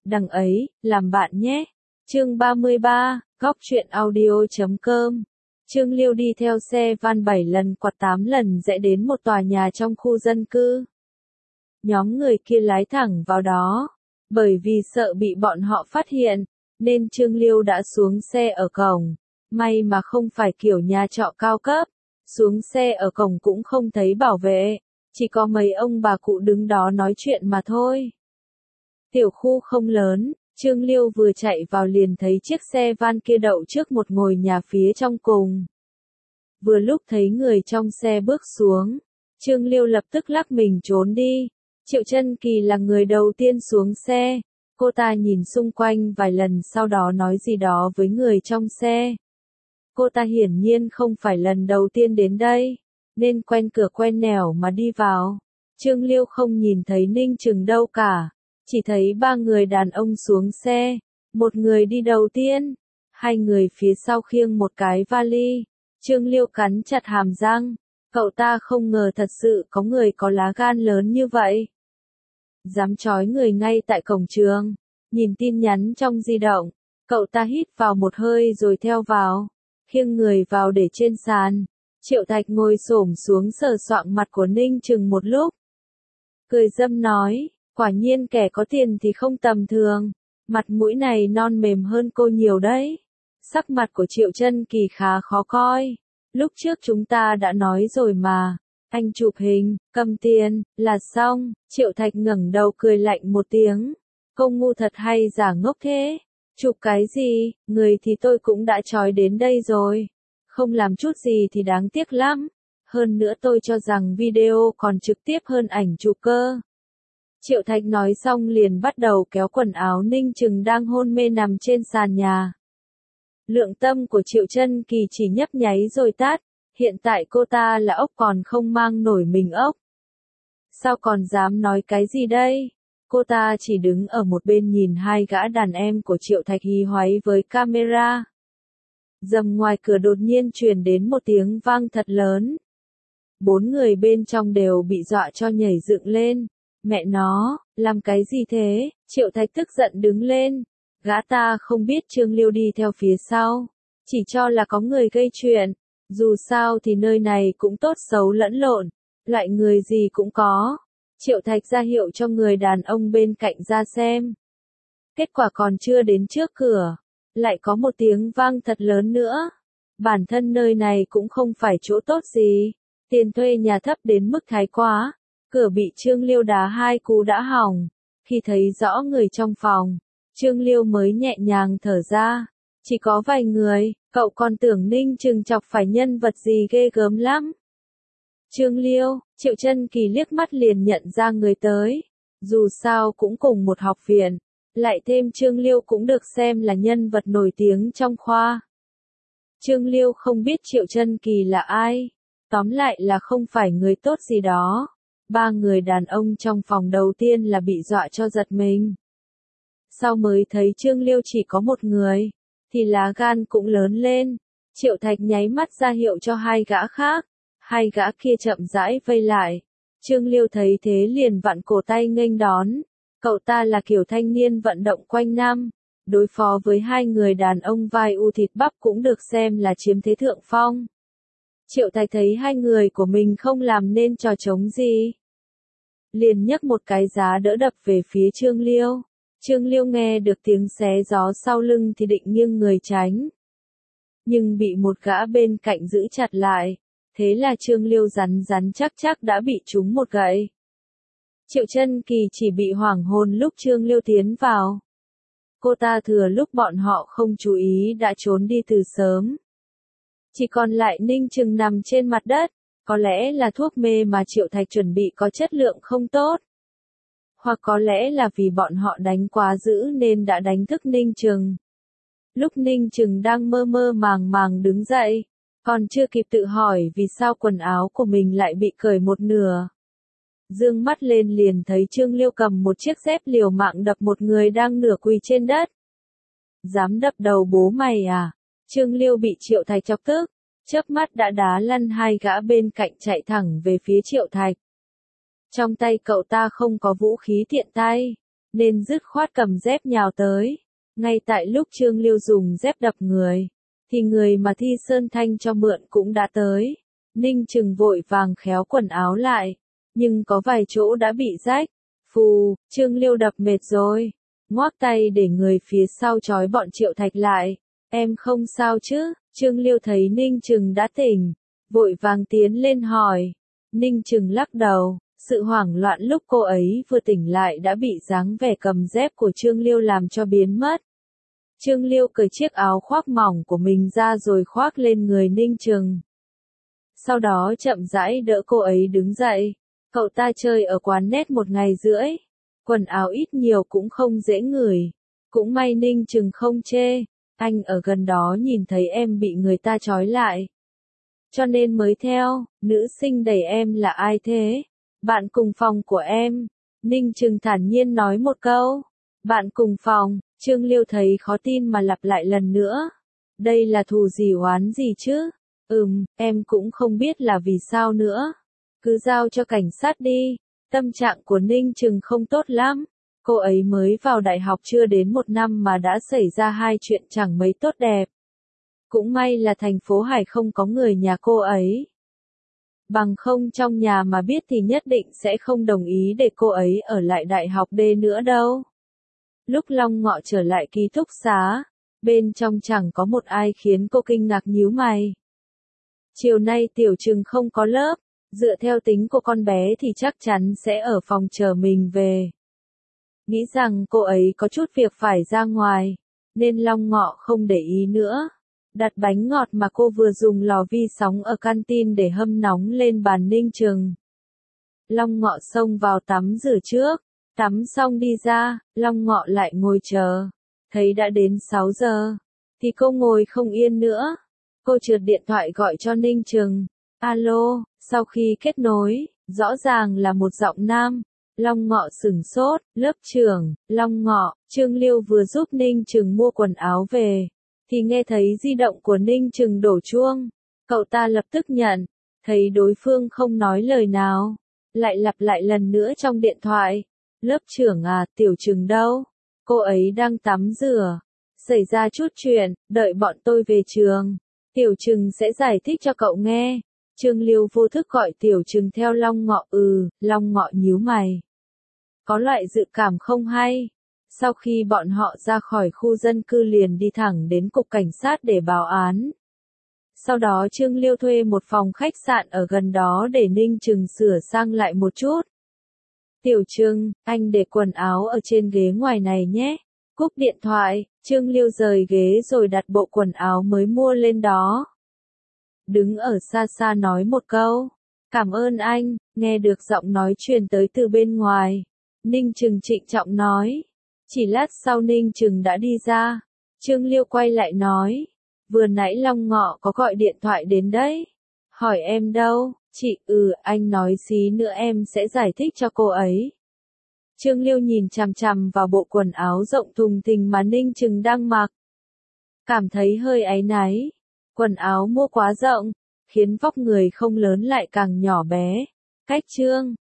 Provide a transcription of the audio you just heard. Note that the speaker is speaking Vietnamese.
đằng ấy, làm bạn nhé. Chương 33, Góc truyện audio.com. Trương Liêu đi theo xe van 7 lần quạt 8 lần rẽ đến một tòa nhà trong khu dân cư. Nhóm người kia lái thẳng vào đó. Bởi vì sợ bị bọn họ phát hiện, nên Trương Liêu đã xuống xe ở cổng. May mà không phải kiểu nhà trọ cao cấp. Xuống xe ở cổng cũng không thấy bảo vệ, chỉ có mấy ông bà cụ đứng đó nói chuyện mà thôi. Tiểu khu không lớn, Trương Liêu vừa chạy vào liền thấy chiếc xe van kia đậu trước một ngôi nhà phía trong cùng. Vừa lúc thấy người trong xe bước xuống, Trương Liêu lập tức lắc mình trốn đi. Triệu Chân Kỳ là người đầu tiên xuống xe, cô ta nhìn xung quanh vài lần sau đó nói gì đó với người trong xe. Cô ta hiển nhiên không phải lần đầu tiên đến đây, nên quen cửa quen nẻo mà đi vào. Trương Liêu không nhìn thấy Ninh Trừng đâu cả, chỉ thấy 3 người đàn ông xuống xe, một người đi đầu tiên, 2 người phía sau khiêng một cái vali. Trương Liêu cắn chặt hàm răng, cậu ta không ngờ thật sự có người có lá gan lớn như vậy. Dám trói người ngay tại cổng trường, nhìn tin nhắn trong di động, cậu ta hít vào một hơi rồi theo vào. Khiêng người vào để trên sàn, Triệu Thạch ngồi xổm xuống sờ soạng mặt của Ninh Trừng một lúc. Cười dâm nói, quả nhiên kẻ có tiền thì không tầm thường, mặt mũi này non mềm hơn cô nhiều đấy. Sắc mặt của Triệu Chân Kỳ khá khó coi, lúc trước chúng ta đã nói rồi mà, anh chụp hình, cầm tiền, là xong. Triệu Thạch ngẩng đầu cười lạnh một tiếng, cô ngu thật hay giả ngốc thế? Chụp cái gì, người thì tôi cũng đã trói đến đây rồi. Không làm chút gì thì đáng tiếc lắm. Hơn nữa tôi cho rằng video còn trực tiếp hơn ảnh chụp cơ. Triệu Thạch nói xong liền bắt đầu kéo quần áo Ninh Trừng đang hôn mê nằm trên sàn nhà. Lượng tâm của Triệu Chân Kỳ chỉ nhấp nháy rồi tắt. Hiện tại cô ta là ốc còn không mang nổi mình ốc. Sao còn dám nói cái gì đây? Cô ta chỉ đứng ở một bên nhìn 2 gã đàn em của Triệu Thạch hí hoáy với camera. Dầm ngoài cửa đột nhiên truyền đến một tiếng vang thật lớn. 4 người bên trong đều bị dọa cho nhảy dựng lên. Mẹ nó, làm cái gì thế? Triệu Thạch tức giận đứng lên. Gã ta không biết Trương Liêu đi theo phía sau, chỉ cho là có người gây chuyện. Dù sao thì nơi này cũng tốt xấu lẫn lộn, loại người gì cũng có. Triệu Thạch ra hiệu cho người đàn ông bên cạnh ra xem. Kết quả còn chưa đến trước cửa, lại có một tiếng vang thật lớn nữa. Bản thân nơi này cũng không phải chỗ tốt gì, tiền thuê nhà thấp đến mức thái quá. Cửa bị Trương Liêu đá 2 cú đã hỏng. Khi thấy rõ người trong phòng, Trương Liêu mới nhẹ nhàng thở ra. Chỉ có vài người, cậu còn tưởng Ninh Trừng chọc phải nhân vật gì ghê gớm lắm. Trương Liêu, Triệu Chân Kỳ liếc mắt liền nhận ra người tới. Dù sao cũng cùng một học viện, lại thêm Trương Liêu cũng được xem là nhân vật nổi tiếng trong khoa. Trương Liêu không biết Triệu Chân Kỳ là ai, tóm lại là không phải người tốt gì đó. 3 người đàn ông trong phòng đầu tiên là bị dọa cho giật mình. Sau mới thấy Trương Liêu chỉ có một người, thì lá gan cũng lớn lên. Triệu Thạch nháy mắt ra hiệu cho 2 gã khác. 2 gã kia chậm rãi vây lại. Trương Liêu thấy thế liền vặn cổ tay nghênh đón. Cậu ta là kiểu thanh niên vận động quanh năm. Đối phó với 2 người đàn ông vai u thịt bắp cũng được xem là chiếm thế thượng phong. Triệu Thạch thấy 2 người của mình không làm nên trò trống gì, liền nhấc một cái giá đỡ đập về phía Trương Liêu. Trương Liêu nghe được tiếng xé gió sau lưng thì định nghiêng người tránh, nhưng bị một gã bên cạnh giữ chặt lại. Thế là Trương Liêu rắn chắc đã bị trúng một gậy. Triệu Chân Kỳ chỉ bị hoảng hồn lúc Trương Liêu tiến vào. Cô ta thừa lúc bọn họ không chú ý đã trốn đi từ sớm. Chỉ còn lại Ninh Trừng nằm trên mặt đất. Có lẽ là thuốc mê mà Triệu Thạch chuẩn bị có chất lượng không tốt. Hoặc có lẽ là vì bọn họ đánh quá dữ nên đã đánh thức Ninh Trừng. Lúc Ninh Trừng đang mơ mơ màng màng đứng dậy, còn chưa kịp tự hỏi vì sao quần áo của mình lại bị cởi một nửa. Dương mắt lên liền thấy Trương Liêu cầm một chiếc dép liều mạng đập một người đang nửa quỳ trên đất. Dám đập đầu bố mày à? Trương Liêu bị Triệu Thạch chọc tức, chớp mắt đã đá lăn 2 gã bên cạnh chạy thẳng về phía Triệu Thạch. Trong tay cậu ta không có vũ khí tiện tay, nên dứt khoát cầm dép nhào tới. Ngay tại lúc Trương Liêu dùng dép đập người, thì người mà Thi Sơn Thanh cho mượn cũng đã tới. Ninh Trừng vội vàng khéo quần áo lại, nhưng có vài chỗ đã bị rách. Phù, Trương Liêu đập mệt rồi, ngoác tay để người phía sau trói bọn Triệu Thạch lại. Em không sao chứ? Trương Liêu thấy Ninh Trừng đã tỉnh, vội vàng tiến lên hỏi. Ninh Trừng lắc đầu, sự hoảng loạn lúc cô ấy vừa tỉnh lại đã bị dáng vẻ cầm dép của Trương Liêu làm cho biến mất. Trương Liêu cởi chiếc áo khoác mỏng của mình ra rồi khoác lên người Ninh Trừng. Sau đó chậm rãi đỡ cô ấy đứng dậy. Cậu ta chơi ở quán net 1 ngày rưỡi. Quần áo ít nhiều cũng không dễ ngửi. Cũng may Ninh Trừng không chê. Anh ở gần đó nhìn thấy em bị người ta trói lại, cho nên mới theo. Nữ sinh đẩy em là ai thế? Bạn cùng phòng của em. Ninh Trừng thản nhiên nói một câu. Bạn cùng phòng. Trương Liêu thấy khó tin mà lặp lại lần nữa. Đây là thù gì oán gì chứ? Em cũng không biết là vì sao nữa. Cứ giao cho cảnh sát đi. Tâm trạng của Ninh Trừng không tốt lắm. Cô ấy mới vào đại học chưa đến 1 năm mà đã xảy ra 2 chuyện chẳng mấy tốt đẹp. Cũng may là thành phố Hải không có người nhà cô ấy. Bằng không trong nhà mà biết thì nhất định sẽ không đồng ý để cô ấy ở lại đại học D nữa đâu. Lúc Long Ngọ trở lại ký túc xá, bên trong chẳng có một ai khiến cô kinh ngạc nhíu mày. Chiều nay Tiểu Trừng không có lớp, dựa theo tính của con bé thì chắc chắn sẽ ở phòng chờ mình về. Nghĩ rằng cô ấy có chút việc phải ra ngoài, nên Long Ngọ không để ý nữa. Đặt bánh ngọt mà cô vừa dùng lò vi sóng ở canteen để hâm nóng lên bàn Ninh Trừng. Long Ngọ xông vào tắm rửa trước, tắm xong đi ra, Long Ngọ lại ngồi chờ. Thấy đã đến 6 giờ, thì cô ngồi không yên nữa. Cô trượt điện thoại gọi cho Ninh Trừng. Alo, sau khi kết nối, rõ ràng là một giọng nam. Long Ngọ sửng sốt. Lớp trưởng, Long Ngọ. Trương Liêu vừa giúp Ninh Trừng mua quần áo về, thì nghe thấy di động của Ninh Trừng đổ chuông. Cậu ta lập tức nhận, thấy đối phương không nói lời nào, lại lặp lại lần nữa trong điện thoại. Lớp trưởng à, Tiểu Trừng đâu? Cô ấy đang tắm rửa. Xảy ra chút chuyện, đợi bọn tôi về trường. Tiểu Trừng sẽ giải thích cho cậu nghe. Trương Liêu vô thức gọi Tiểu Trừng theo Long Ngọ. Long Ngọ nhíu mày. Có loại dự cảm không hay. Sau khi bọn họ ra khỏi khu dân cư liền đi thẳng đến cục cảnh sát để báo án. Sau đó Trương Liêu thuê một phòng khách sạn ở gần đó để Ninh Trừng sửa sang lại một chút. Tiểu Trừng, anh để quần áo ở trên ghế ngoài này nhé. Cúp điện thoại, Trương Liêu rời ghế rồi đặt bộ quần áo mới mua lên đó. Đứng ở xa xa nói một câu. Cảm ơn anh. Nghe được giọng nói truyền tới từ bên ngoài. Ninh Trừng trịnh trọng nói. Chỉ lát sau Ninh Trừng đã đi ra. Trương Liêu quay lại nói. Vừa nãy Long Ngọ có gọi điện thoại đến đấy. Hỏi em đâu? Chị, anh nói xí nữa em sẽ giải thích cho cô ấy. Trương Liêu nhìn chằm chằm vào bộ quần áo rộng thùng thình mà Ninh Trừng đang mặc. Cảm thấy hơi áy náy. Quần áo mua quá rộng, khiến vóc người không lớn lại càng nhỏ bé. Cách trương,